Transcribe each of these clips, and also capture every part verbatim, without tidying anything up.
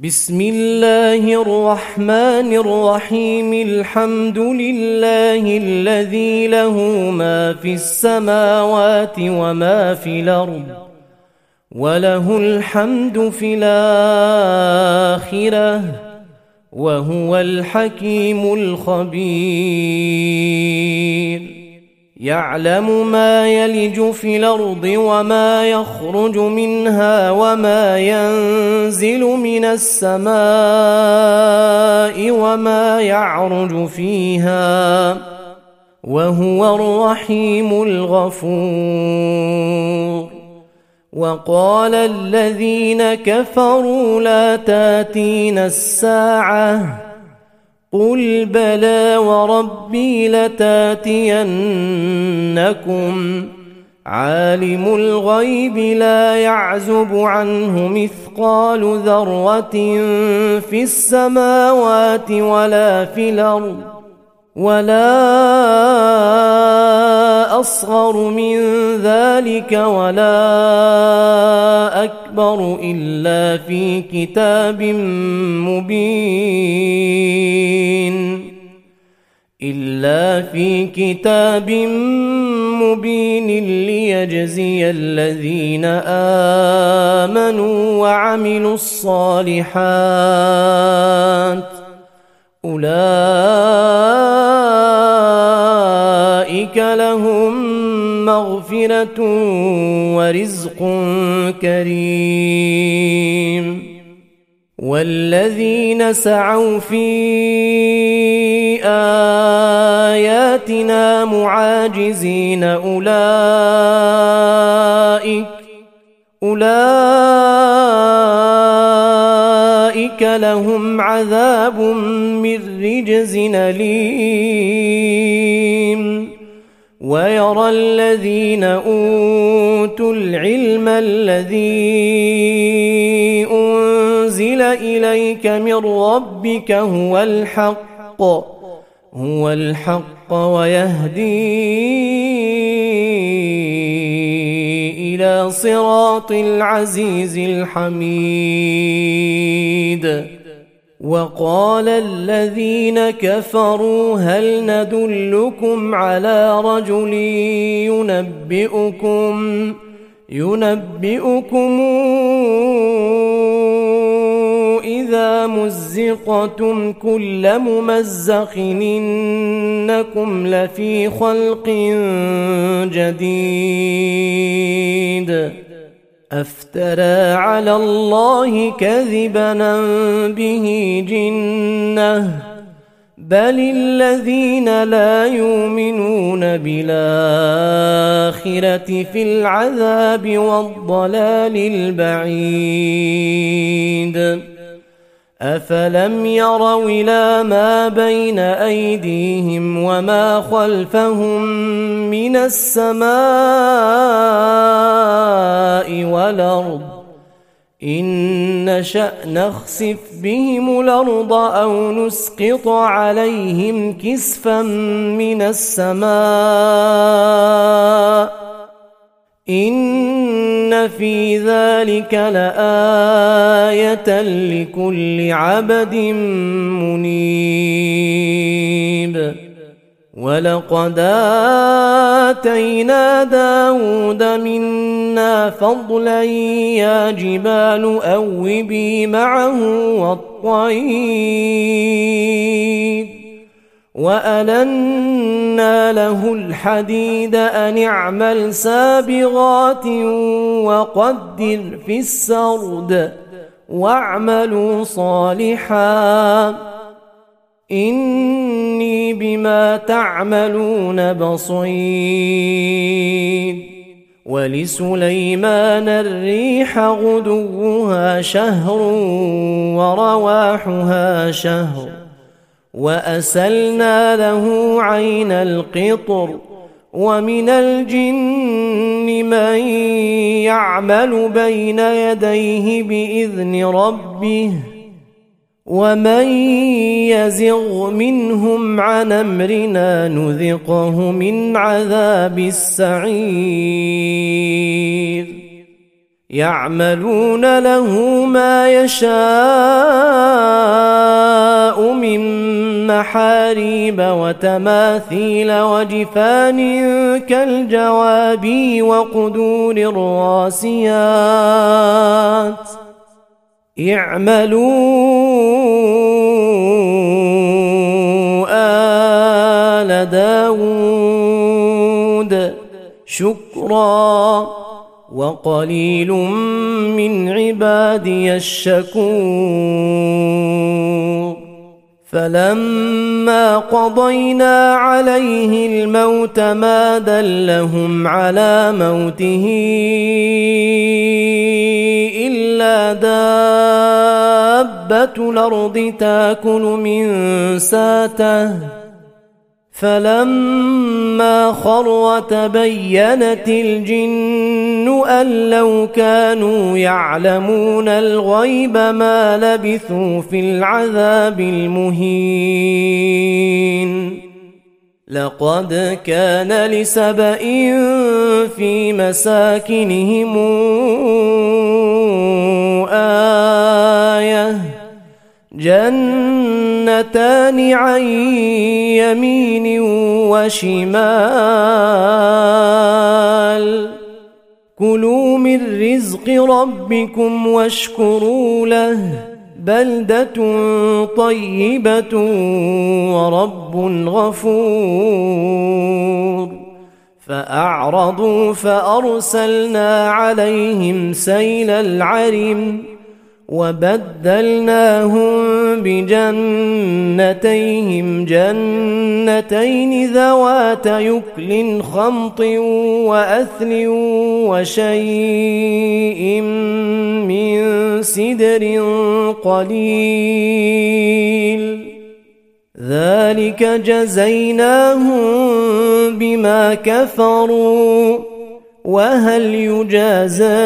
بسم الله الرحمن الرحيم. الحمد لله الذي له ما في السماوات وما في الأرض وله الحمد في الآخرة وهو الحكيم الخبير. يعلم ما يلج في الأرض وما يخرج منها وما ينزل من السماء وما يعرج فيها وهو الرحيم الغفور. وقال الذين كفروا لا تاتينا الساعة قل بلى وربي لتاتينكم عالم الغيب لا يعزب عنه مثقال ذرة في السماوات ولا في الأرض ولا أصغر من ذلك ولا أكبر إلا في كتاب مبين إلا في كتاب مبين ليجزي الذين آمنوا وعملوا الصالحات أولئك لهم مغفرة ورزق كريم. والذين سعوا في آياتنا معاجزين أولئك أولئك لهم عذاب من رجز أليم. ويرى الذين أوتوا العلم الذي أنزل إليك من ربك هو الحق هو الحق ويهدي إلى صراط العزيز الحميد. وقال الذين كفروا هل ندلكم على رجل ينبئكم ينبئكم إذا مزقتم كل ممزق إنكم لفي خلق جديد أفترى على الله كذبا به جنة بل الذين لا يؤمنون بالآخرة في العذاب والضلال البعيد. أفلم يروا إلى ما بين أيديهم وما خلفهم من السماء والأرض إن نشأ نخسف بهم الأرض أو نسقط عليهم كسفا من السماء إن في ذلك لآية لكل عبد منيب. ولقد آتينا داود منا فضلا يا جبال أوبي معه والطير وألنا له الحديد أن اعمل سابغات وقدر في السرد واعملوا صالحا إني بما تعملون بصير. ولسليمان الريح غدوها شهر ورواحها شهر وأسلنا له عين القطر ومن الجن من يعمل بين يديه بإذن ربه ومن يزغ منهم عن أمرنا نذقه من عذاب السعير. يعملون له ما يشاء من محاريب وتماثيل وجفان كالجواب وقدور الراسيات اعملوا آل داود شكرا وقليل من عبادي الشكور فلما قضينا عليه الموت ما دلهم على موته إلا دابة الأرض تاكل من ساته فلما خر تبينت الجن أن لو كانوا يعلمون الغيب ما لبثوا في العذاب المهين لقد كان لسبإ في مساكنهم آية جنتان عن يمين وشمال كلوا من رزق ربكم واشكروا له بلدة طيبة ورب غفور فأعرضوا فأرسلنا عليهم سيل العرم وبدلناهم بجنتيهم جنتين ذوات يكل خمط وأثل وشيء من سدر قليل ذلك جزيناهم بما كفروا وهل يجازى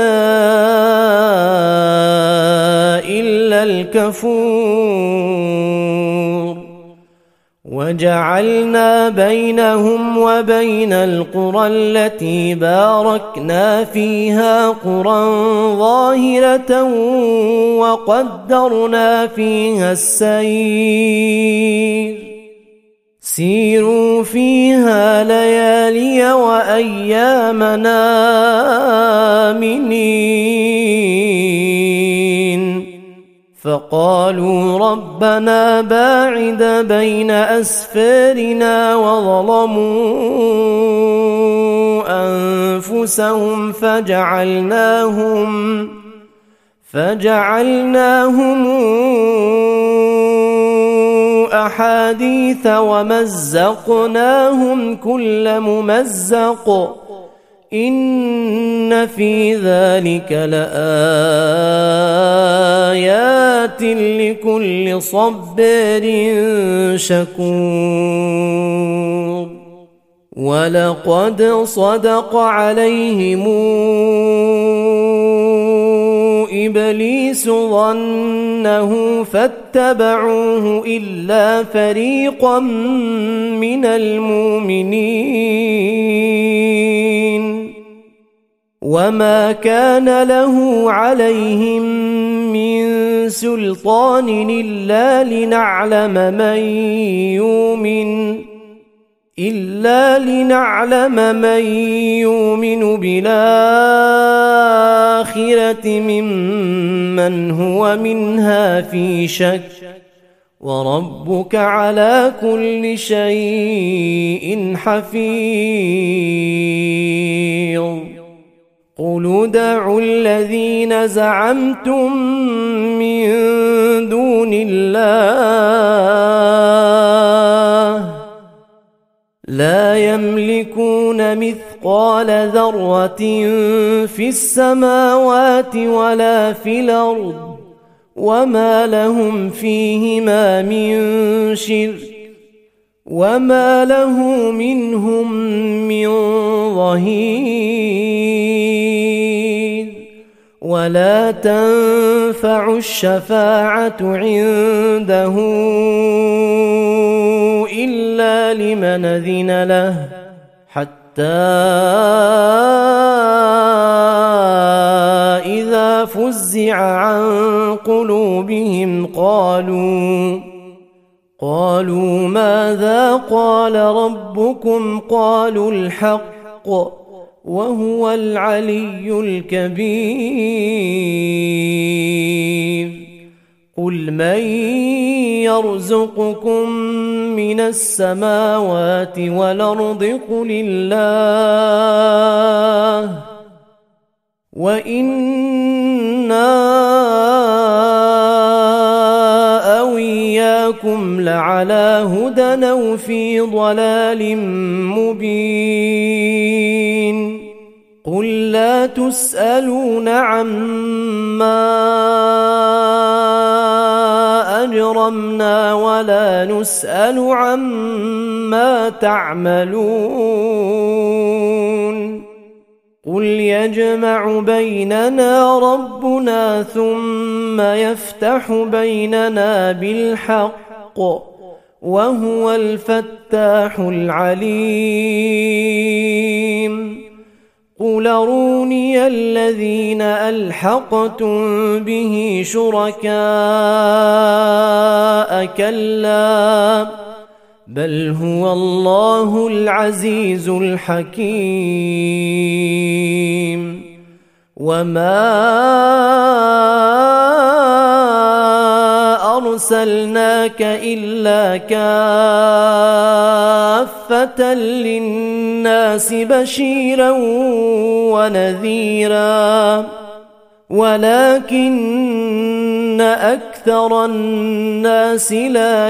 إلا الكفور وجعلنا بينهم وبين القرى التي باركنا فيها قرى ظاهرة وقدرنا فيها السير سيروا فيها ليالي وأيامنا آمنين فقالوا ربنا باعد بين أسفارنا وظلموا أنفسهم فجعلناهم فجعلناهم أحاديث ومزقناهم كل ممزق إن في ذلك لآيات لكل صبار شكور ولقد صدق عليهم إبليس ظنه فاتبعوه إلا فريقا من المؤمنين وما كان له عليهم من سلطان إلا لنعلم من يؤمن إلا لنعلم من يؤمن بالآخرة ممن هو منها في شك وربك على كل شيء حفيظ قل ادعوا الذين زعمتم من دون الله لا يملكون مثقال ذرة في السماوات ولا في الأرض وما لهم فيهما من شرك وما له منهم من ظهير ولا تنفع الشفاعة عنده إلا لمن أذن له حتى ففزع عن قلوبهم قالوا قالوا ماذا قال ربكم قالوا الحق وهو العلي الكبير قل من يرزقكم من السماوات والأرض قل الله وإنا أو إياكم لعلى هدى أو في ضلال مبين قل لا تسألون عما أجرمنا ولا نسأل عما تعملون قل يجمع بيننا ربنا ثم يفتح بيننا بالحق وهو الفتاح العليم قل أروني الذين ألحقتم به شركاء كلا بل هو الله العزيز الحكيم وما أرسلناك إلا كافة للناس بشيرا ونذيرا ولكن أكثر الناس لا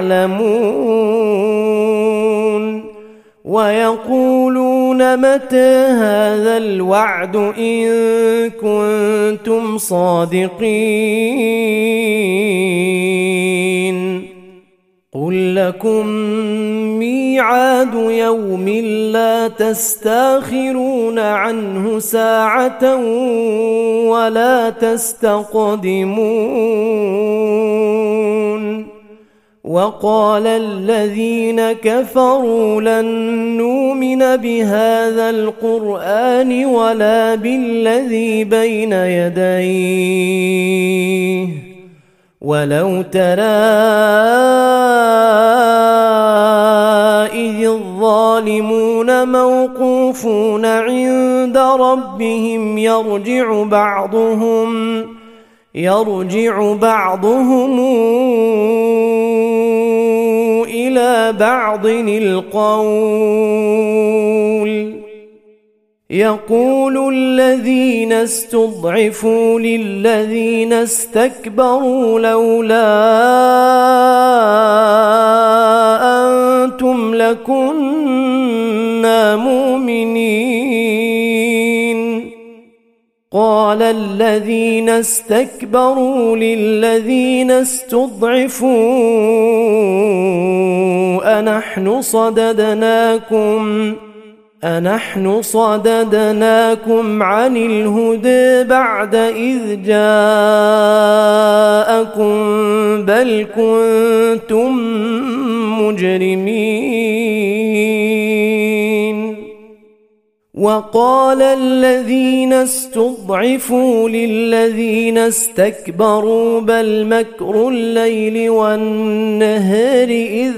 يعلمون ويقولون متى هذا الوعد إن كنتم صادقين قل لكم ميعاد يوم لا تستاخرون عنه ساعة ولا تستقدمون وقال الذين كفروا لن نؤمن بهذا القرآن ولا بالذي بين يديه ولو ترى إذ الظالمون موقوفون عند ربهم يرجع بعضهم يرجع بعضهم إلى بعض القول يقول الذين استضعفوا للذين استكبروا لولا أنتم لكنا مؤمنين قال الذين استكبروا للذين استضعفوا أنحن صددناكم أنحن صددناكم عن الهدى بعد إذ جاءكم بل كنتم مجرمين وقال الذين استضعفوا للذين استكبروا بل مكر الليل والنهار إذ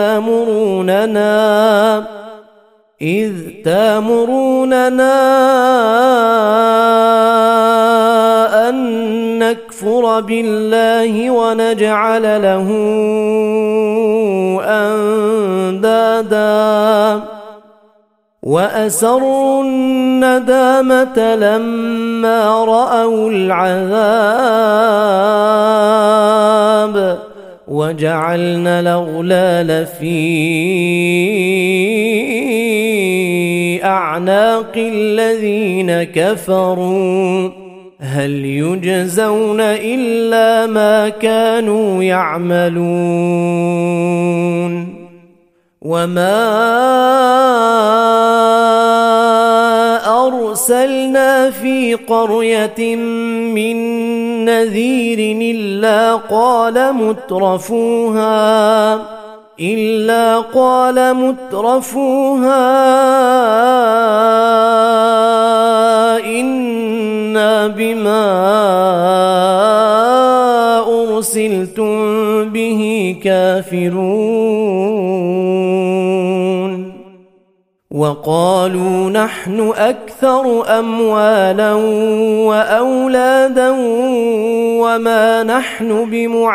تامروننا إذ تامروننا أن نكفر بالله ونجعل له أندادا وأسروا الندامة لما رأوا العذاب وجعلنا الأغلال في أعناق الذين كفروا هل يجزون إلا ما كانوا يعملون وما أرسلنا في قرية من نذير إلا قال مترفوها إلا قال مترفوها إنا بما أرسلتم به كافرون وقالوا نحن أكثر أموالا وأولادا وما نحن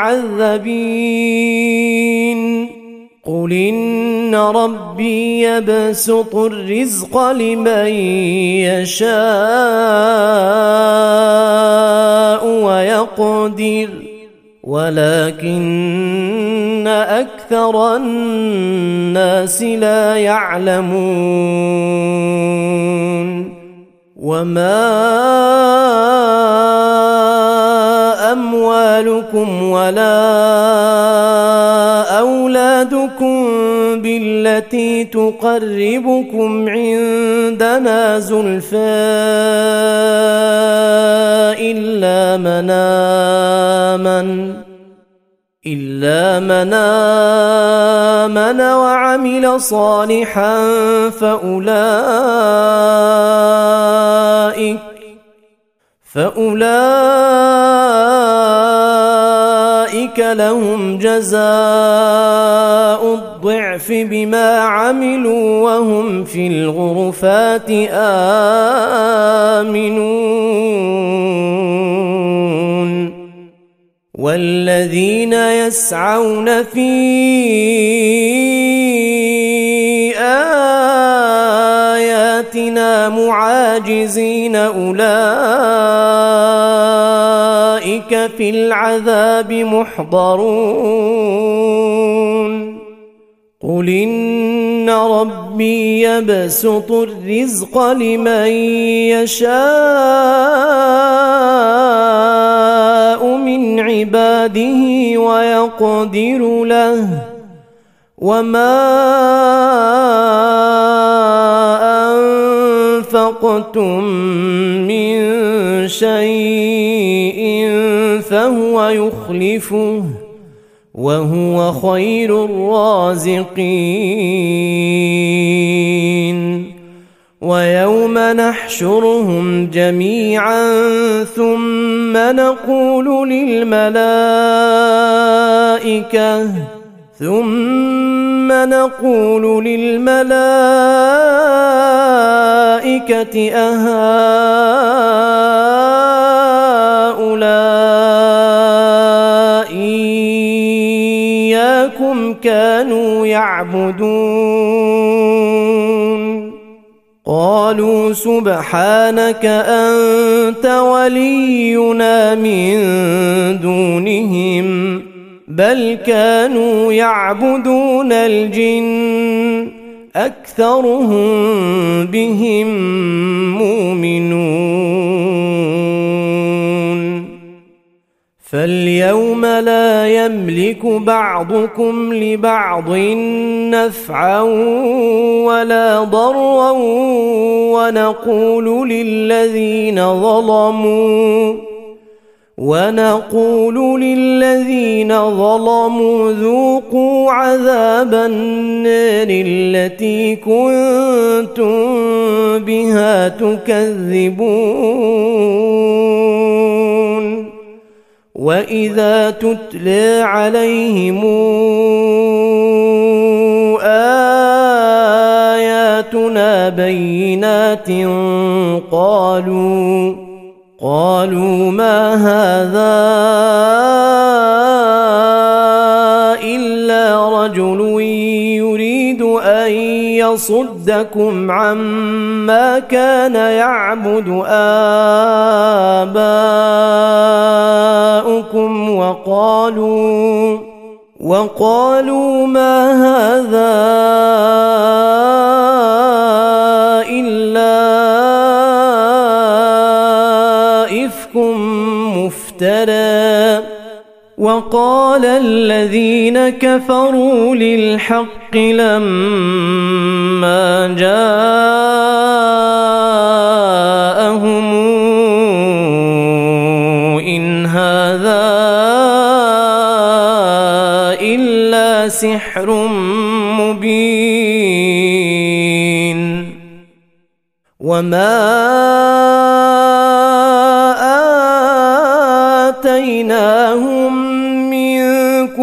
بمعذبين قل إن ربي يبسط الرزق لمن يشاء ويقدر ولكن أكثر الناس لا يعلمون وما أموالكم ولا أولادكم بالتي تقربكم عندنا زلفى إلا من آمن إلا من آمن وعمل صالحا فأولئك فأولئك لهم جزاء الضعف بما عملوا وهم في الغرفات آمنون والذين يسعون في آياتنا معاجزين أولئك في العذاب محضرون قل إن ربي يبسط الرزق لمن يشاء من عباده ويقدر له وما أنفقتم من شيء فهو يخلفه وهو خير الرازقين ويوم نحشرهم جميعا ثم نقول للملائكة ثم نقول للملائكة أهؤلاء إياكم كانوا يعبدون قالوا سبحانك أنت ولينا من دونهم بل كانوا يعبدون الجن أكثرهم بهم مؤمنون فاليوم لا يملك بعضكم لبعض نفعا ولا ضرا ونقول للذين ظلموا ونقول للذين ظلموا ذوقوا عذاب النار التي كنتم بها تكذبون وإذا تتلى عليهم آياتنا بينات قالوا قالوا ما هذا إلا رجل يريد أن يصدكم عما كان يعبد آباؤكم وقالوا وقالوا ما هذا إلا إفك مفترى وقال الذين كفروا للحق لما جاءهم إن هذا إلا سحر مبين.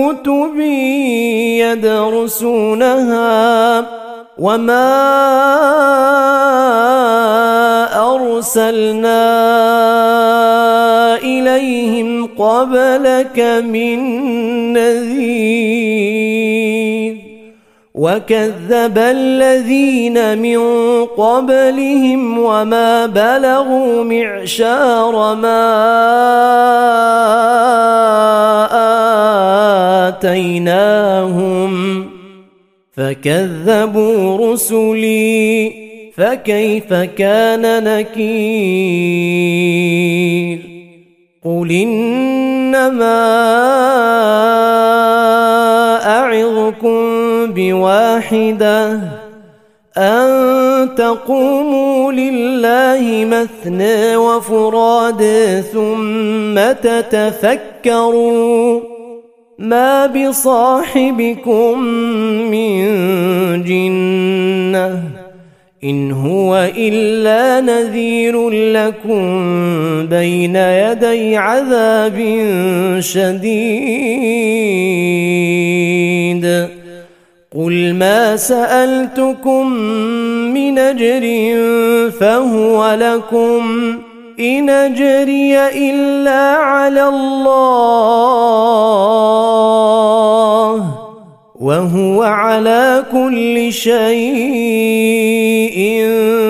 كتب يدرسونها وما أرسلنا إليهم قبلك من نذير وكذب الذين من قبلهم وما بلغوا معشار ما آتيناهم فكذبوا رسلي فكيف كان نكير قل إنما أعظكم بواحدة أن تقوموا لله مثنى وفراد ثم تتفكروا ما بصاحبكم من جنة إن هو إلا نذير لكم بين يدي عذاب شديد قل ما سألتكم من أجر فهو لكم إن أجري إلا على الله وهو على كل شيء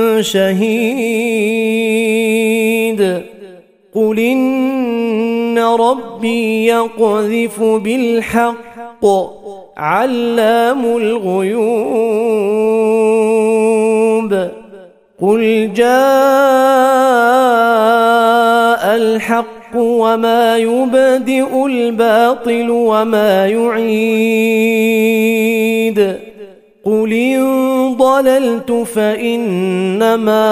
شهيد قل إن ربي يقذف بالحق علام الغيوب قل جاء الحق وما يبدئ الباطل وما يعيد قل إن ضللت فإنما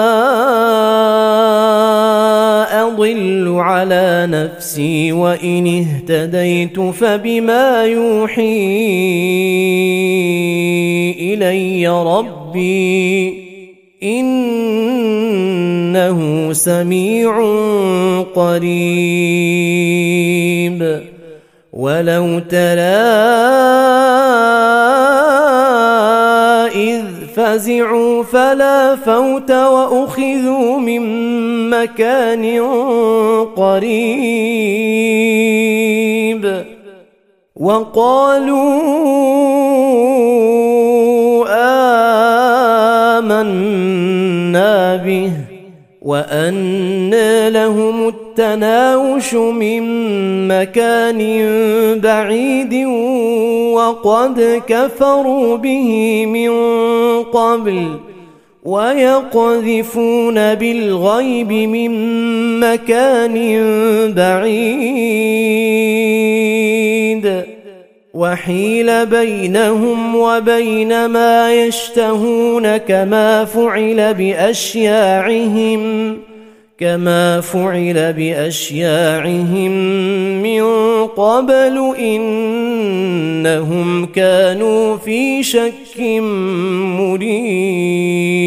أضل على نفسي وإن اهتديت فبما يوحي إلي ربي إنه سميع قريب ولو ترى إذ فزعوا فلا فوت وأخذوا من مكان قريب وقالوا آمنا به وأنى لهم التناوش من مكان بعيد وقد كفروا به من قبل ويقذفون بالغيب من مكان بعيد وحيل بينهم وبين ما يشتهون كما فعل بأشياعهم كما فعل بأشياعهم من قبل إنهم كانوا في شك مريب